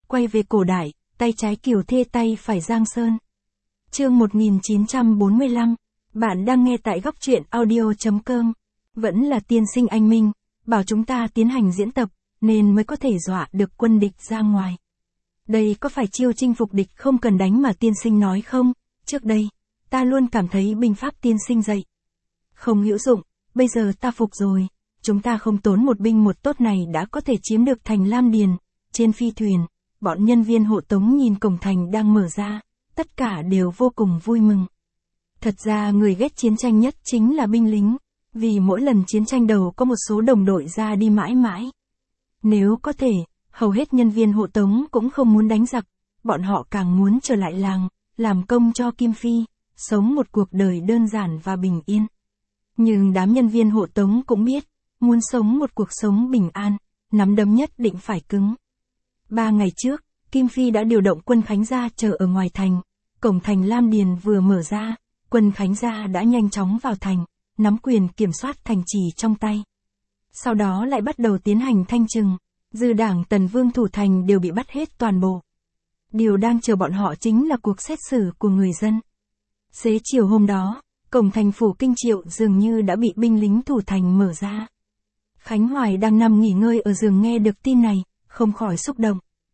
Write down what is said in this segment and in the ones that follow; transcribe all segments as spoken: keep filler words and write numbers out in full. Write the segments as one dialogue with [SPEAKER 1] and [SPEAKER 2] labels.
[SPEAKER 1] quay về cổ đại, tay trái Kiều Thê tay phải Giang Sơn. Chương một nghìn chín trăm bốn mươi lăm, bạn đang nghe tại góc truyện audio chấm com. Vẫn là tiên sinh anh Minh, bảo chúng ta tiến hành diễn tập, nên mới có thể dọa được quân địch ra ngoài. Đây có phải chiêu chinh phục địch không cần đánh mà tiên sinh nói không? Trước đây, ta luôn cảm thấy binh pháp tiên sinh dạy không hữu dụng, bây giờ ta phục rồi. Chúng ta không tốn một binh một tốt này đã có thể chiếm được thành Lam Điền. Trên phi thuyền, bọn nhân viên hộ tống nhìn cổng thành đang mở ra, tất cả đều vô cùng vui mừng. Thật ra người ghét chiến tranh nhất chính là binh lính, vì mỗi lần chiến tranh đầu có một số đồng đội ra đi mãi mãi. Nếu có thể, hầu hết nhân viên hộ tống cũng không muốn đánh giặc, bọn họ càng muốn trở lại làng, làm công cho Kim Phi, sống một cuộc đời đơn giản và bình yên. Nhưng đám nhân viên hộ tống cũng biết, muốn sống một cuộc sống bình an, nắm đấm nhất định phải cứng. Ba ngày trước, Kim Phi đã điều động quân Khánh Gia chờ ở ngoài thành, cổng thành Lam Điền vừa mở ra, quân Khánh Gia đã nhanh chóng vào thành, nắm quyền kiểm soát thành trì trong tay. Sau đó lại bắt đầu tiến hành thanh trừng, dư đảng Tần Vương thủ thành đều bị bắt hết toàn bộ. Điều đang chờ bọn họ chính là cuộc xét xử của người dân. Xế chiều hôm đó, cổng thành phủ Kinh Triệu dường như đã bị binh lính thủ thành mở ra. Khánh Hoài đang nằm nghỉ ngơi ở giường nghe được tin này, không khỏi xúc động.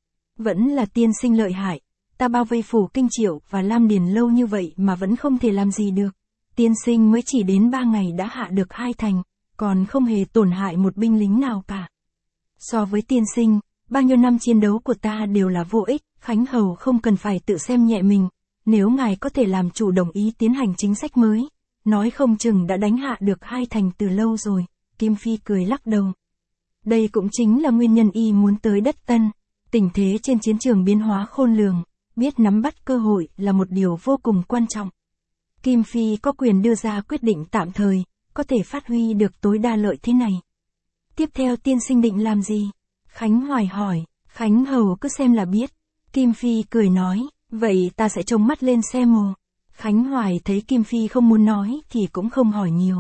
[SPEAKER 1] Vẫn là tiên sinh lợi hại, ta bao vây phủ Kinh Triệu và Lam Điền lâu như vậy mà vẫn không thể làm gì được. Tiên sinh mới chỉ đến ba ngày đã hạ được hai thành, còn không hề tổn hại một binh lính nào cả. So với tiên sinh, bao nhiêu năm chiến đấu của ta đều là vô ích, Khánh Hầu không cần phải tự xem nhẹ mình. Nếu ngài có thể làm chủ đồng ý tiến hành chính sách mới, nói không chừng đã đánh hạ được hai thành từ lâu rồi. Kim Phi cười lắc đầu. Đây cũng chính là nguyên nhân y muốn tới đất Tân. Tình thế trên chiến trường biến hóa khôn lường, biết nắm bắt cơ hội là một điều vô cùng quan trọng. Kim Phi có quyền đưa ra quyết định tạm thời, có thể phát huy được tối đa lợi thế này. Tiếp theo tiên sinh định làm gì? Khánh Hoài hỏi. Khánh Hầu cứ xem là biết. Kim Phi cười nói, vậy ta sẽ trông mắt lên xem mồ. Khánh Hoài thấy Kim Phi không muốn nói thì cũng không hỏi nhiều.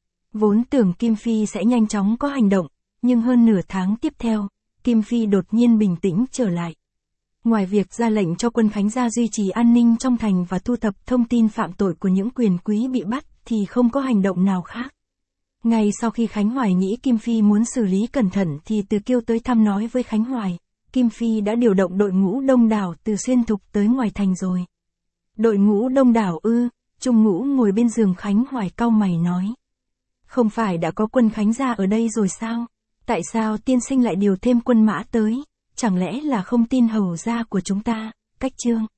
[SPEAKER 1] Vốn tưởng Kim Phi sẽ nhanh chóng có hành động, nhưng hơn nửa tháng tiếp theo, Kim Phi đột nhiên bình tĩnh trở lại. Ngoài việc ra lệnh cho quân Khánh Gia duy trì an ninh trong thành và thu thập thông tin phạm tội của những quyền quý bị bắt thì không có hành động nào khác. Ngay sau khi Khánh Hoài nghĩ Kim Phi muốn xử lý cẩn thận thì Từ Kiêu tới thăm nói với Khánh Hoài, Kim Phi đã điều động đội ngũ đông đảo từ Xuyên Thục tới ngoài thành rồi. Đội ngũ đông đảo ư? Trung Ngũ ngồi bên giường Khánh Hoài cau mày nói. Không phải đã có quân Khánh Gia ở đây rồi sao? Tại sao tiên sinh lại điều thêm quân mã tới? Chẳng lẽ là không tin hầu gia của chúng ta? Cách Chương